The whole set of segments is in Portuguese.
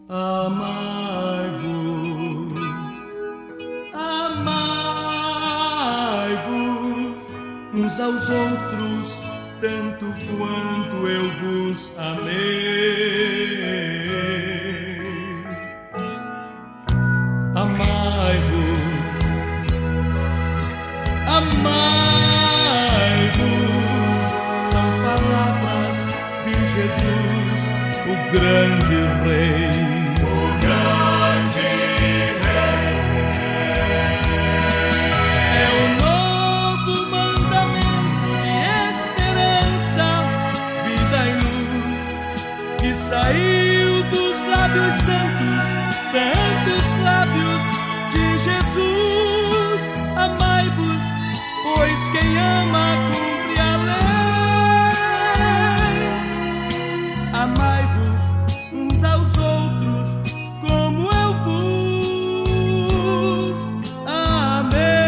Amai-vos, amai-vos uns aos outros, tanto quanto eu vos amei. Amai-vos, amai-vos, são palavras de Jesus, o grande Rei. Saiu dos lábios santos, santos lábios de Jesus. Amai-vos, pois quem ama cumpre a lei. Amai-vos uns aos outros, como eu vos amei.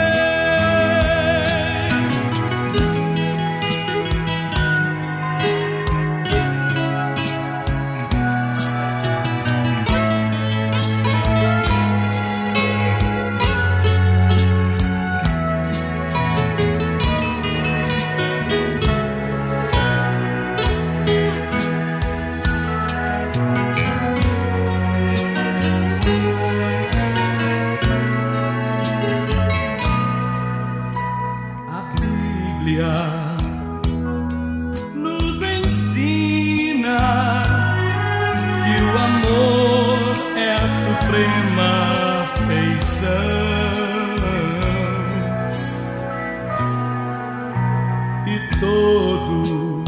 Nos ensina que o amor é a suprema afeição e todo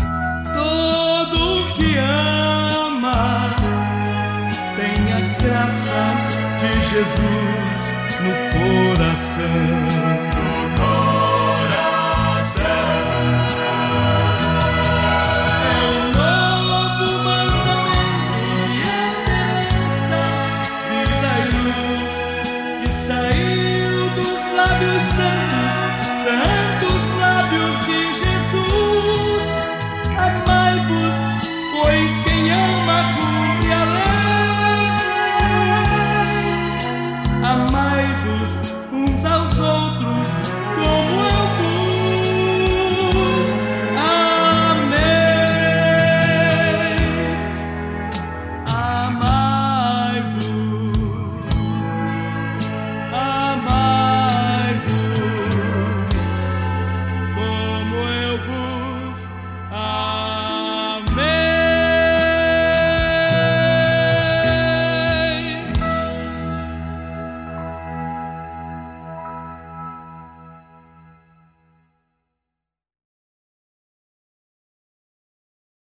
que ama tem a graça de Jesus no coração.